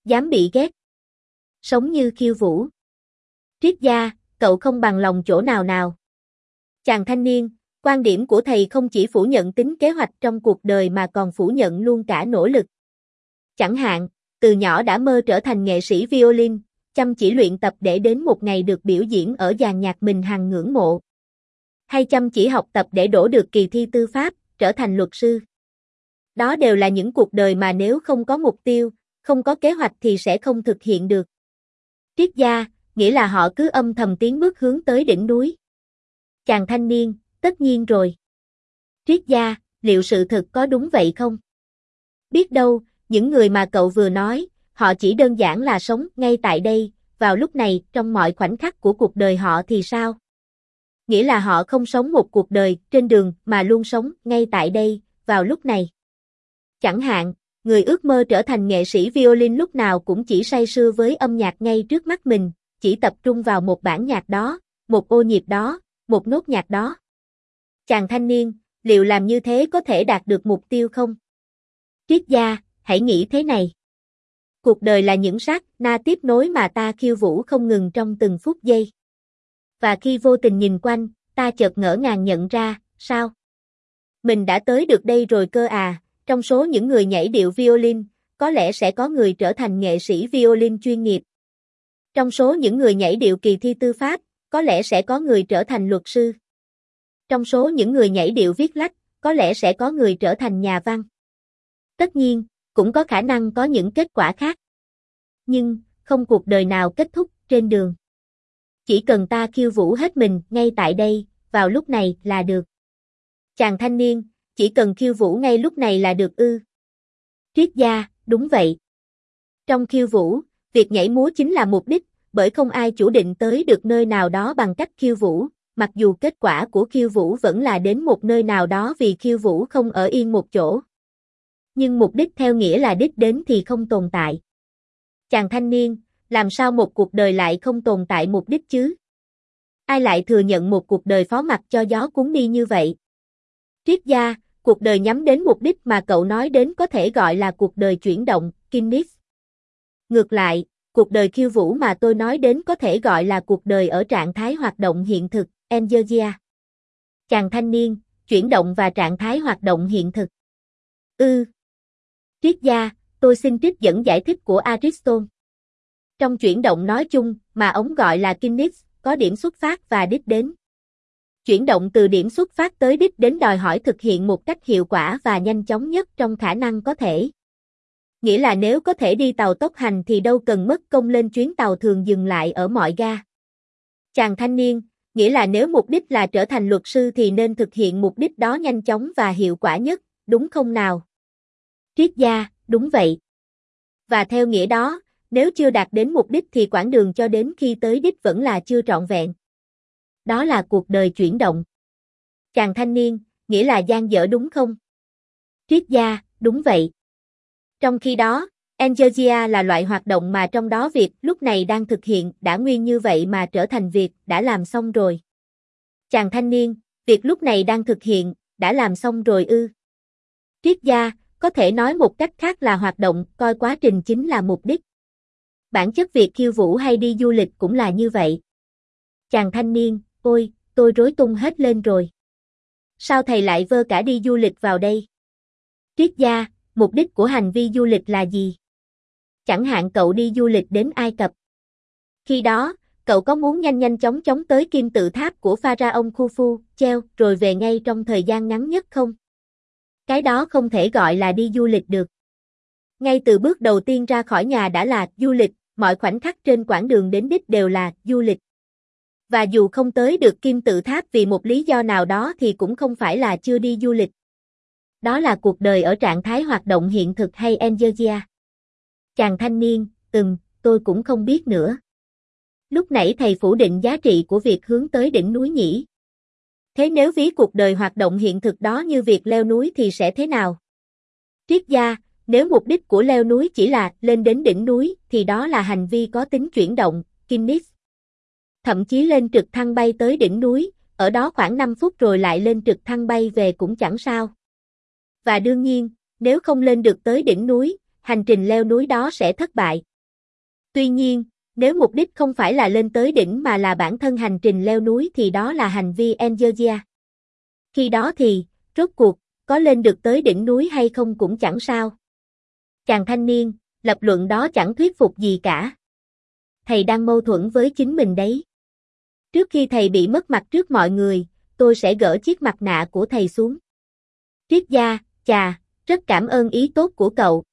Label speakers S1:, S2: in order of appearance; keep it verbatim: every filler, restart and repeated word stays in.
S1: Dám bị ghét. Sống như khiêu vũ. Triết gia, cậu không bằng lòng chỗ nào nào. Chàng thanh niên, quan điểm của thầy không chỉ phủ nhận tính kế hoạch trong cuộc đời mà còn phủ nhận luôn cả nỗ lực. Chẳng hạn, từ nhỏ đã mơ trở thành nghệ sĩ violin, chăm chỉ luyện tập để đến một ngày được biểu diễn ở dàn nhạc mình hằng ngưỡng mộ. Hay chăm chỉ học tập để đỗ được kỳ thi tư pháp, trở thành luật sư. Đó đều là những cuộc đời mà nếu không có mục tiêu, không có kế hoạch thì sẽ không thực hiện được. Triết gia, nghĩa là họ cứ âm thầm tiến bước hướng tới đỉnh núi. Chàng thanh niên, tất nhiên rồi. Triết gia, liệu sự thật có đúng vậy không? Biết đâu, những người mà cậu vừa nói, họ chỉ đơn giản là sống ngay tại đây, vào lúc này, trong mọi khoảnh khắc của cuộc đời họ thì sao? Nghĩa là họ không sống một cuộc đời trên đường mà luôn sống ngay tại đây, vào lúc này. Chẳng hạn, người ước mơ trở thành nghệ sĩ violin lúc nào cũng chỉ say sưa với âm nhạc ngay trước mắt mình, chỉ tập trung vào một bản nhạc đó, một ô nhịp đó, một nốt nhạc đó. Chàng thanh niên, liệu làm như thế có thể đạt được mục tiêu không? Triết gia, hãy nghĩ thế này. Cuộc đời là những sát na tiếp nối mà ta khiêu vũ không ngừng trong từng phút giây. Và khi vô tình nhìn quanh, ta chợt ngỡ ngàng nhận ra, sao? Mình đã tới được đây rồi cơ à, trong số những người nhảy điệu violin, có lẽ sẽ có người trở thành nghệ sĩ violin chuyên nghiệp. Trong số những người nhảy điệu kỳ thi tư pháp, có lẽ sẽ có người trở thành luật sư. Trong số những người nhảy điệu viết lách, có lẽ sẽ có người trở thành nhà văn. Tất nhiên, cũng có khả năng có những kết quả khác. Nhưng, không cuộc đời nào kết thúc trên đường. Chỉ cần ta khiêu vũ hết mình ngay tại đây, vào lúc này là được. Chàng thanh niên, chỉ cần khiêu vũ ngay lúc này là được ư? Triết gia, đúng vậy. Trong khiêu vũ, việc nhảy múa chính là mục đích, bởi không ai chủ định tới được nơi nào đó bằng cách khiêu vũ, mặc dù kết quả của khiêu vũ vẫn là đến một nơi nào đó vì khiêu vũ không ở yên một chỗ. Nhưng mục đích theo nghĩa là đích đến thì không tồn tại. Chàng thanh niên, làm sao một cuộc đời lại không tồn tại mục đích chứ? Ai lại thừa nhận một cuộc đời phó mặc cho gió cuốn đi như vậy? Triết gia, cuộc đời nhắm đến mục đích mà cậu nói đến có thể gọi là cuộc đời chuyển động, Kinnis. Ngược lại, cuộc đời khiêu vũ mà tôi nói đến có thể gọi là cuộc đời ở trạng thái hoạt động hiện thực, Energia. Chàng thanh niên, chuyển động và trạng thái hoạt động hiện thực. Ư. Ừ. Triết gia, tôi xin trích dẫn giải thích của Aristotle. Trong chuyển động nói chung, mà ông gọi là Kinnis, có điểm xuất phát và đích đến. Chuyển động từ điểm xuất phát tới đích đến đòi hỏi thực hiện một cách hiệu quả và nhanh chóng nhất trong khả năng có thể. Nghĩa là nếu có thể đi tàu tốc hành thì đâu cần mất công lên chuyến tàu thường dừng lại ở mọi ga. Chàng thanh niên, nghĩa là nếu mục đích là trở thành luật sư thì nên thực hiện mục đích đó nhanh chóng và hiệu quả nhất, đúng không nào? Triết gia, đúng vậy. Và theo nghĩa đó, nếu chưa đạt đến mục đích thì quãng đường cho đến khi tới đích vẫn là chưa trọn vẹn. Đó là cuộc đời chuyển động. Chàng thanh niên, nghĩa là dang dở đúng không? Triết gia, đúng vậy. Trong khi đó, Energia là loại hoạt động mà trong đó việc lúc này đang thực hiện đã nguyên như vậy mà trở thành việc đã làm xong rồi. Chàng thanh niên, việc lúc này đang thực hiện, đã làm xong rồi ư? Triết gia, có thể nói một cách khác là hoạt động, coi quá trình chính là mục đích. Bản chất việc khiêu vũ hay đi du lịch cũng là như vậy. Chàng thanh niên, ôi, tôi rối tung hết lên rồi. Sao thầy lại vơ cả đi du lịch vào đây? Triết gia, mục đích của hành vi du lịch là gì? Chẳng hạn cậu đi du lịch đến Ai Cập. Khi đó, cậu có muốn nhanh nhanh chóng chóng tới kim tự tháp của Pharaoh Khufu, treo, rồi về ngay trong thời gian ngắn nhất không? Cái đó không thể gọi là đi du lịch được. Ngay từ bước đầu tiên ra khỏi nhà đã là du lịch, mọi khoảnh khắc trên quãng đường đến đích đều là du lịch. Và dù không tới được kim tự tháp vì một lý do nào đó thì cũng không phải là chưa đi du lịch. Đó là cuộc đời ở trạng thái hoạt động hiện thực hay Energia. Chàng thanh niên, ừm, tôi cũng không biết nữa. Lúc nãy thầy phủ định giá trị của việc hướng tới đỉnh núi nhỉ? Thế nếu ví cuộc đời hoạt động hiện thực đó như việc leo núi thì sẽ thế nào? Triết gia, nếu mục đích của leo núi chỉ là lên đến đỉnh núi thì đó là hành vi có tính chuyển động, Kinnis. Thậm chí lên trực thăng bay tới đỉnh núi, ở đó khoảng năm phút rồi lại lên trực thăng bay về cũng chẳng sao. Và đương nhiên, nếu không lên được tới đỉnh núi, hành trình leo núi đó sẽ thất bại. Tuy nhiên, nếu mục đích không phải là lên tới đỉnh mà là bản thân hành trình leo núi thì đó là hành vi Engergia. Khi đó thì, rốt cuộc, có lên được tới đỉnh núi hay không cũng chẳng sao. Chàng thanh niên, lập luận đó chẳng thuyết phục gì cả. Thầy đang mâu thuẫn với chính mình đấy. Trước khi thầy bị mất mặt trước mọi người, tôi sẽ gỡ chiếc mặt nạ của thầy xuống. Triết gia, chà, rất cảm ơn ý tốt của cậu.